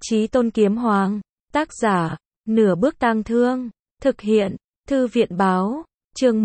Chí Tôn Kiếm Hoàng, tác giả, Nửa Bước Tang Thương, thực hiện, Thư viện Báo, chương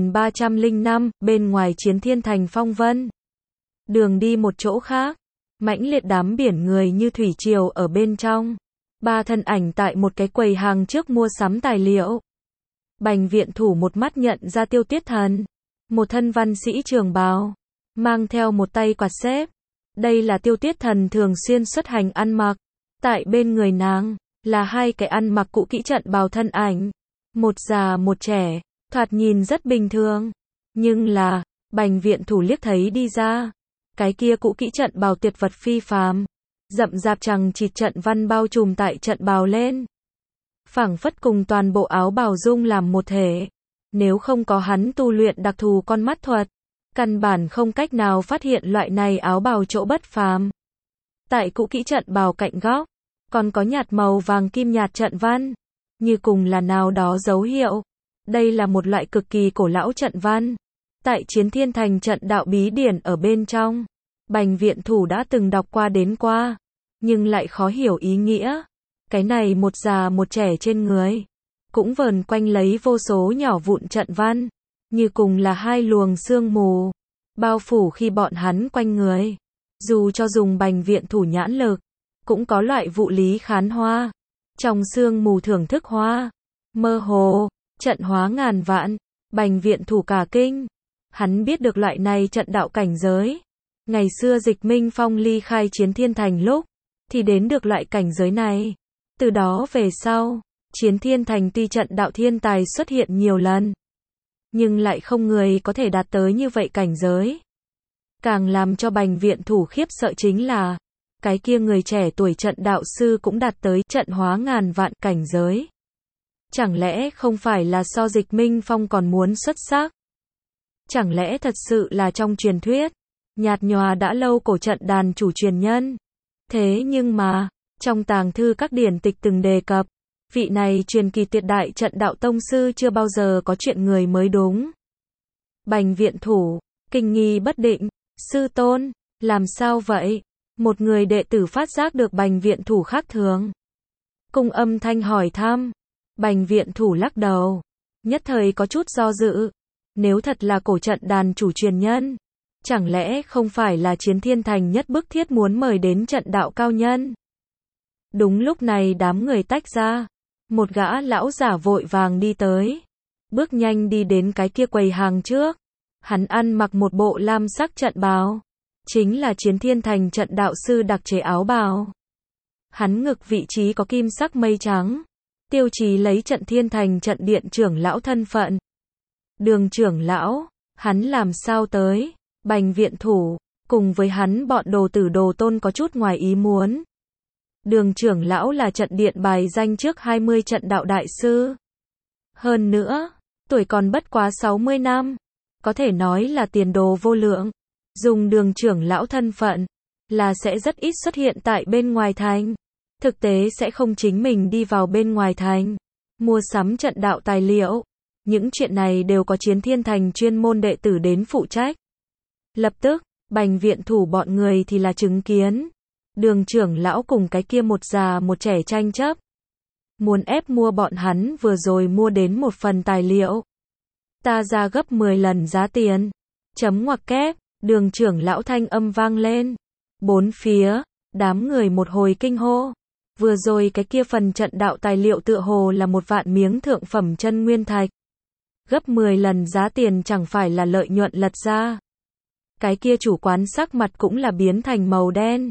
1305, bên ngoài Chiến Thiên Thành phong vân. Đường đi một chỗ khác, mãnh liệt đám biển người như thủy triều ở bên trong. Ba thân ảnh tại một cái quầy hàng trước mua sắm tài liệu. Bành Viện Thủ một mắt nhận ra Tiêu Tuyết Thần, một thân văn sĩ trường bào, mang theo một tay quạt xếp. Đây là Tiêu Tuyết Thần thường xuyên xuất hành ăn mặc. Tại bên người nàng, là hai cái ăn mặc cũ kỹ trận bào thân ảnh. Một già một trẻ, thoạt nhìn rất bình thường. Nhưng là, Bành Viện Thủ liếc thấy đi ra. Cái kia cũ kỹ trận bào tuyệt vật phi phàm. Rậm rạp chằng chịt trận văn bao trùm tại trận bào lên. Phảng phất cùng toàn bộ áo bào dung làm một thể. Nếu không có hắn tu luyện đặc thù con mắt thuật, căn bản không cách nào phát hiện loại này áo bào chỗ bất phàm. Tại cũ kỹ trận bào cạnh góc, còn có nhạt màu vàng kim nhạt trận văn, như cùng là nào đó dấu hiệu. Đây là một loại cực kỳ cổ lão trận văn. Tại Chiến Thiên Thành trận đạo bí điển ở bên trong, Bành Viện Thủ đã từng đọc qua đến qua, nhưng lại khó hiểu ý nghĩa. Cái này một già một trẻ trên người, cũng vờn quanh lấy vô số nhỏ vụn trận văn, như cùng là hai luồng sương mù, bao phủ khi bọn hắn quanh người. Dù cho dùng Bành Viện Thủ nhãn lực, cũng có loại vụ lý khán hoa, trong sương mù thưởng thức hoa, mơ hồ, trận hóa ngàn vạn. Bành Viện Thủ cả kinh, hắn biết được loại này trận đạo cảnh giới. Ngày xưa Dịch Minh Phong ly khai Chiến Thiên Thành lúc, thì đến được loại cảnh giới này. Từ đó về sau, Chiến Thiên Thành tuy trận đạo thiên tài xuất hiện nhiều lần, nhưng lại không người có thể đạt tới như vậy cảnh giới. Càng làm cho Bành Viện Thủ khiếp sợ chính là, cái kia người trẻ tuổi trận đạo sư cũng đạt tới trận hóa ngàn vạn cảnh giới. Chẳng lẽ không phải là so Dịch Minh Phong còn muốn xuất sắc? Chẳng lẽ thật sự là trong truyền thuyết, nhạt nhòa đã lâu cổ trận đàn chủ truyền nhân? Thế nhưng mà, trong tàng thư các điển tịch từng đề cập, vị này truyền kỳ tuyệt đại trận đạo tông sư chưa bao giờ có chuyện người mới đúng. Bành Viện Thủ, kinh nghi bất định, sư tôn, làm sao vậy? Một người đệ tử phát giác được Bành Viện Thủ khác thường. Cung âm thanh hỏi thăm. Bành Viện Thủ lắc đầu, nhất thời có chút do dự. Nếu thật là cổ trận đàn chủ truyền nhân, chẳng lẽ không phải là Chiến Thiên Thành nhất bức thiết muốn mời đến trận đạo cao nhân? Đúng lúc này đám người tách ra, một gã lão giả vội vàng đi tới, bước nhanh đi đến cái kia quầy hàng trước. Hắn ăn mặc một bộ lam sắc trận bào, chính là Chiến Thiên Thành trận đạo sư đặc chế áo bào. Hắn ngực vị trí có kim sắc mây trắng, tiêu chí lấy Trận Thiên Thành trận điện trưởng lão thân phận. Đường trưởng lão, hắn làm sao tới? Bành Viện Thủ, cùng với hắn bọn đồ tử đồ tôn có chút ngoài ý muốn. Đường trưởng lão là trận điện bài danh trước 20 trận đạo đại sư. Hơn nữa, tuổi còn bất quá 60 năm. Có thể nói là tiền đồ vô lượng. Dùng đường trưởng lão thân phận, là sẽ rất ít xuất hiện tại bên ngoài thành. Thực tế sẽ không chính mình đi vào bên ngoài thành, mua sắm trận đạo tài liệu. Những chuyện này đều có Chiến Thiên Thành chuyên môn đệ tử đến phụ trách. Lập tức, Bành Viện Thủ bọn người thì là chứng kiến. Đường trưởng lão cùng cái kia một già một trẻ tranh chấp. Muốn ép mua bọn hắn vừa rồi mua đến một phần tài liệu. Ta ra gấp 10 lần giá tiền. Chấm ngoặc kép, đường trưởng lão thanh âm vang lên. Bốn phía, đám người một hồi kinh hô. Vừa rồi cái kia phần trận đạo tài liệu tựa hồ là 1 vạn miếng thượng phẩm chân nguyên thạch. Gấp 10 lần giá tiền chẳng phải là lợi nhuận lật ra. Cái kia chủ quán sắc mặt cũng là biến thành màu đen.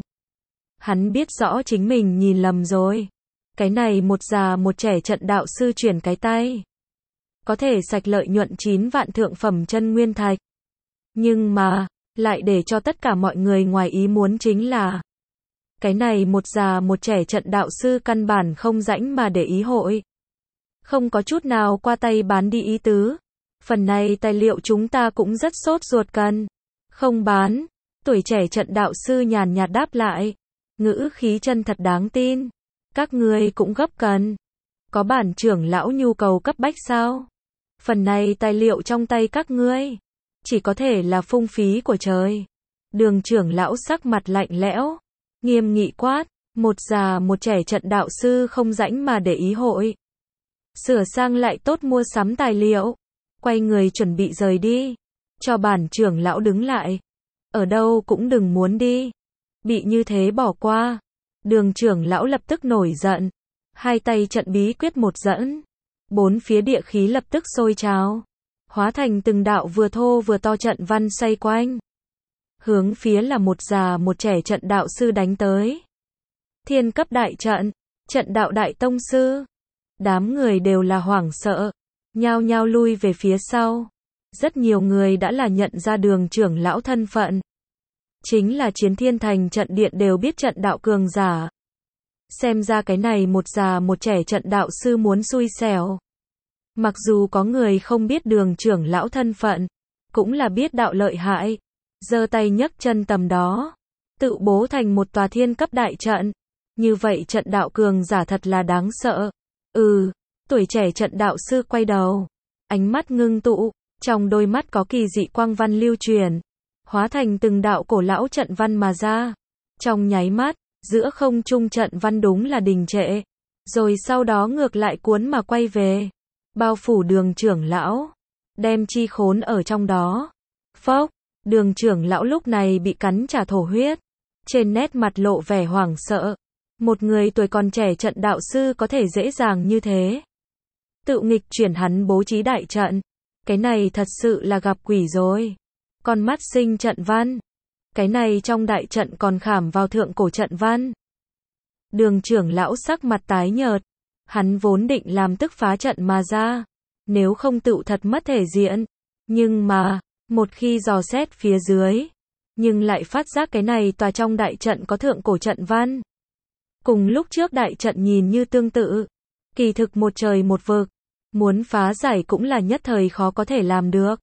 Hắn biết rõ chính mình nhìn lầm rồi. Cái này một già một trẻ trận đạo sư chuyển cái tay, có thể sạch lợi nhuận 9 vạn thượng phẩm chân nguyên thạch. Nhưng mà, lại để cho tất cả mọi người ngoài ý muốn chính là, cái này một già một trẻ trận đạo sư căn bản không rãnh mà để ý hội. Không có chút nào qua tay bán đi ý tứ. Phần này tài liệu chúng ta cũng rất sốt ruột cần. Không bán. Tuổi trẻ trận đạo sư nhàn nhạt đáp lại. Ngữ khí chân thật đáng tin. Các ngươi cũng gấp cần. Có bản trưởng lão nhu cầu cấp bách sao? Phần này tài liệu trong tay các ngươi, chỉ có thể là phung phí của trời. Đường trưởng lão sắc mặt lạnh lẽo, nghiêm nghị quát. Một già một trẻ trận đạo sư không rảnh mà để ý hội. Sửa sang lại tốt mua sắm tài liệu. Quay người chuẩn bị rời đi. Cho bản trưởng lão đứng lại. Ở đâu cũng đừng muốn đi. Bị như thế bỏ qua. Đường trưởng lão lập tức nổi giận. Hai tay trận bí quyết một dẫn. Bốn phía địa khí lập tức sôi trào. Hóa thành từng đạo vừa thô vừa to trận văn xoay quanh. Hướng phía là một già một trẻ trận đạo sư đánh tới. Thiên cấp đại trận. Trận đạo đại tông sư. Đám người đều là hoảng sợ. Nhao nhao lui về phía sau. Rất nhiều người đã là nhận ra đường trưởng lão thân phận. Chính là Chiến Thiên Thành trận điện đều biết trận đạo cường giả. Xem ra cái này một già một trẻ trận đạo sư muốn xui xẻo. Mặc dù có người không biết đường trưởng lão thân phận, cũng là biết đạo lợi hại. Giơ tay nhấc chân tầm đó. Tự bố thành một tòa thiên cấp đại trận. Như vậy trận đạo cường giả thật là đáng sợ. Tuổi trẻ trận đạo sư quay đầu. Ánh mắt ngưng tụ. Trong đôi mắt có kỳ dị quang văn lưu truyền. Hóa thành từng đạo cổ lão trận văn mà ra. Trong nháy mắt, giữa không trung trận văn đúng là đình trệ. Rồi sau đó ngược lại cuốn mà quay về. Bao phủ đường trưởng lão. Đem chi khốn ở trong đó. Phốc, đường trưởng lão lúc này bị cắn trả thổ huyết. Trên nét mặt lộ vẻ hoảng sợ. Một người tuổi còn trẻ trận đạo sư có thể dễ dàng như thế. Tự nghịch chuyển hắn bố trí đại trận. Cái này thật sự là gặp quỷ rồi. Con mắt sinh trận văn. Cái này trong đại trận còn khảm vào thượng cổ trận văn. Đường trưởng lão sắc mặt tái nhợt. Hắn vốn định làm tức phá trận mà ra. Nếu không tựu thật mất thể diện. Nhưng mà, một khi dò xét phía dưới. Nhưng lại phát giác cái này tòa trong đại trận có thượng cổ trận văn. Cùng lúc trước đại trận nhìn như tương tự. Kỳ thực một trời một vực. Muốn phá giải cũng là nhất thời khó có thể làm được.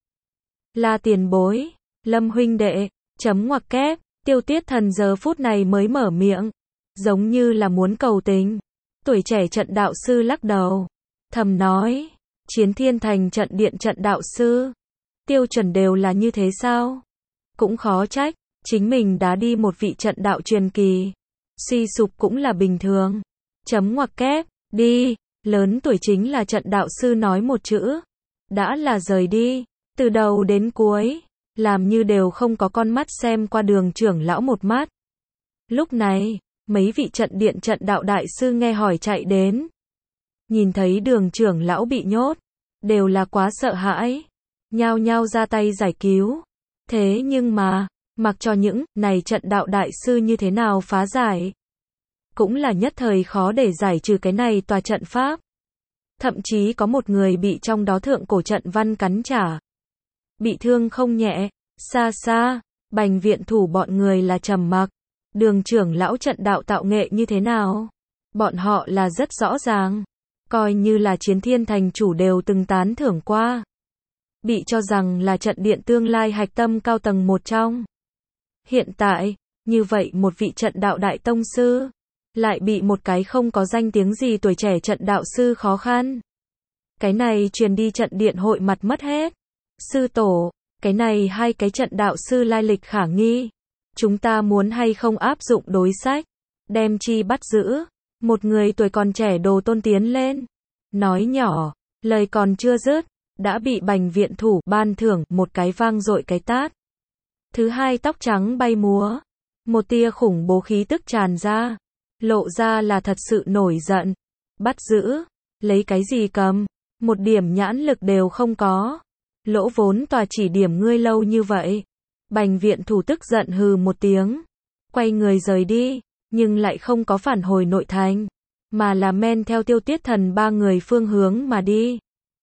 Là tiền bối. Lâm huynh đệ. Chấm ngoặc kép. Tiêu Tiết Thần giờ phút này mới mở miệng. Giống như là muốn cầu tình. Tuổi trẻ trận đạo sư lắc đầu. Thầm nói. Chiến Thiên Thành trận điện trận đạo sư. Tiêu chuẩn đều là như thế sao? Cũng khó trách. Chính mình đã đi một vị trận đạo truyền kỳ. Suy sụp cũng là bình thường. Chấm ngoặc kép. Đi. Lớn tuổi chính là trận đạo sư nói một chữ. Đã là rời đi. Từ đầu đến cuối. Làm như đều không có con mắt xem qua đường trưởng lão một mắt. Lúc này, mấy vị trận điện trận đạo đại sư nghe hỏi chạy đến. Nhìn thấy đường trưởng lão bị nhốt. Đều là quá sợ hãi. Nhao nhao ra tay giải cứu. Thế nhưng mà, mặc cho những này trận đạo đại sư như thế nào phá giải. Cũng là nhất thời khó để giải trừ cái này tòa trận pháp. Thậm chí có một người bị trong đó thượng cổ trận văn cắn trả. Bị thương không nhẹ. Xa xa, Bành viện thủ bọn người là trầm mặc. Đường trưởng lão trận đạo tạo nghệ như thế nào? Bọn họ là rất rõ ràng. Coi như là Chiến Thiên Thành chủ đều từng tán thưởng qua. Bị cho rằng là trận điện tương lai hạch tâm cao tầng một trong. Hiện tại, như vậy một vị trận đạo đại tông sư. Lại bị một cái không có danh tiếng gì tuổi trẻ trận đạo sư khó khăn. Cái này truyền đi trận điện hội mặt mất hết. Sư tổ, cái này hai cái trận đạo sư lai lịch khả nghi. Chúng ta muốn hay không áp dụng đối sách. Đem chi bắt giữ. Một người tuổi còn trẻ đồ tôn tiến lên. Nói nhỏ, lời còn chưa dứt. Đã bị Bành viện thủ ban thưởng một cái vang dội cái tát. Thứ hai tóc trắng bay múa. Một tia khủng bố khí tức tràn ra. Lộ ra là thật sự nổi giận. Bắt giữ. Lấy cái gì cầm. Một điểm nhãn lực đều không có. Lỗ vốn tòa chỉ điểm ngươi lâu như vậy. Bành viện thủ tức giận hừ một tiếng. Quay người rời đi. Nhưng lại không có phản hồi nội thành. Mà là men theo Tiêu Tiết Thần ba người phương hướng mà đi.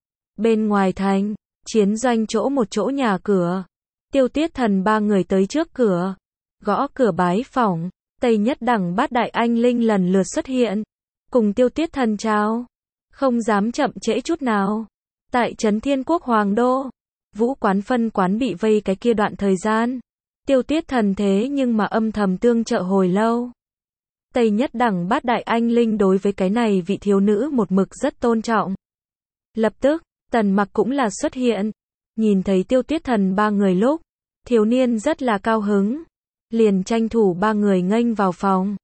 Bên ngoài thành. Chiến doanh chỗ một chỗ nhà cửa. Tiêu Tiết Thần ba người tới trước cửa. Gõ cửa bái phỏng. Tây Nhất Đẳng Bát Đại Anh Linh lần lượt xuất hiện. Cùng Tiêu Tiết Thần chào. Không dám chậm trễ chút nào. Tại Trấn Thiên Quốc Hoàng Đô. Vũ quán phân quán bị vây cái kia đoạn thời gian. Tiêu Tiết Thần thế nhưng mà âm thầm tương trợ hồi lâu. Tây Nhất Đẳng Bát Đại Anh Linh đối với cái này vị thiếu nữ một mực rất tôn trọng. Lập tức, Tần Mặc cũng là xuất hiện. Nhìn thấy Tiêu Tiết Thần ba người lúc. Thiếu niên rất là cao hứng. Liền tranh thủ ba người nghênh vào phòng.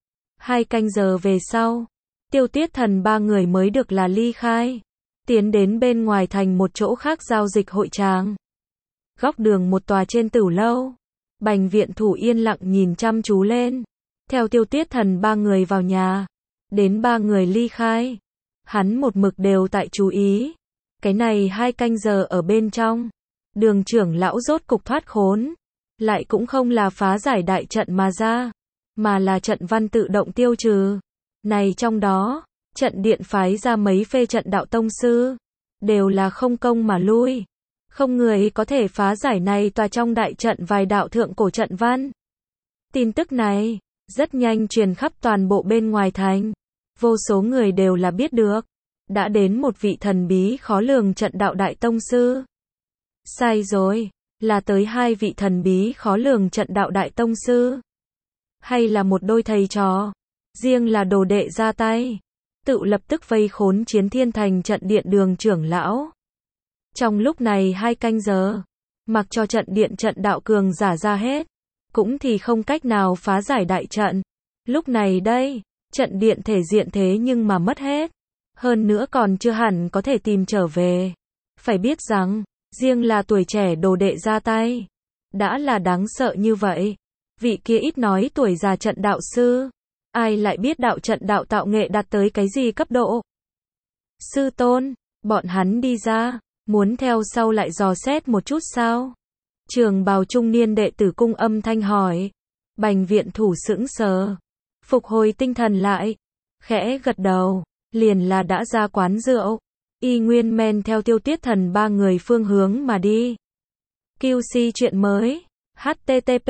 2 canh giờ về sau, Tiêu Tiết Thần ba người mới được là ly khai, tiến đến bên ngoài thành một chỗ khác giao dịch hội tràng. Góc đường một tòa trên tử lâu, Bành viện thủ yên lặng nhìn chăm chú lên. Theo Tiêu Tiết Thần ba người vào nhà, đến ba người ly khai, hắn một mực đều tại chú ý. Cái này 2 canh giờ ở bên trong, Đường trưởng lão rốt cục thoát khốn, lại cũng không là phá giải đại trận mà ra, mà là trận văn tự động tiêu trừ. Này trong đó, trận điện phái ra mấy phê trận đạo tông sư, đều là không công mà lui. Không người có thể phá giải này tòa trong đại trận vài đạo thượng cổ trận văn. Tin tức này, rất nhanh truyền khắp toàn bộ bên ngoài thành. Vô số người đều là biết được. Đã đến một vị thần bí khó lường trận đạo đại tông sư. Sai rồi, là tới 2 vị thần bí khó lường trận đạo đại tông sư. Hay là một đôi thầy trò, riêng là đồ đệ ra tay, tự lập tức vây khốn Chiến Thiên Thành trận điện Đường trưởng lão. Trong lúc này 2 canh giờ, mặc cho trận điện trận đạo cường giả ra hết, cũng thì không cách nào phá giải đại trận. Lúc này đây, trận điện thể diện thế nhưng mà mất hết. Hơn nữa còn chưa hẳn có thể tìm trở về. Phải biết rằng, riêng là tuổi trẻ đồ đệ ra tay, đã là đáng sợ như vậy. Vị kia ít nói tuổi già trận đạo sư, ai lại biết đạo trận đạo tạo nghệ đạt tới cái gì cấp độ. Sư tôn, bọn hắn đi ra, muốn theo sau lại dò xét một chút sao? Trường bào trung niên đệ tử cung âm thanh hỏi. Bành viện thủ sững sờ, phục hồi tinh thần lại, khẽ gật đầu, liền là đã ra quán rượu, y nguyên men theo Tiêu Tiết Thần ba người phương hướng mà đi. QC chuyện mới, http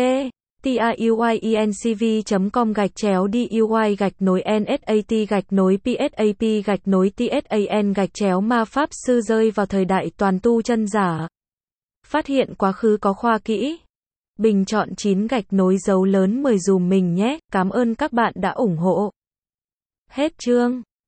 tauy-duy-psap-net-psap-tsan gạch chéo ma pháp sư rơi vào thời đại toàn tu chân giả. Phát hiện quá khứ có khoa kỹ. Bình chọn 9 gạch nối dấu lớn 10 dùm mình nhé. Cảm ơn các bạn đã ủng hộ. Hết chương.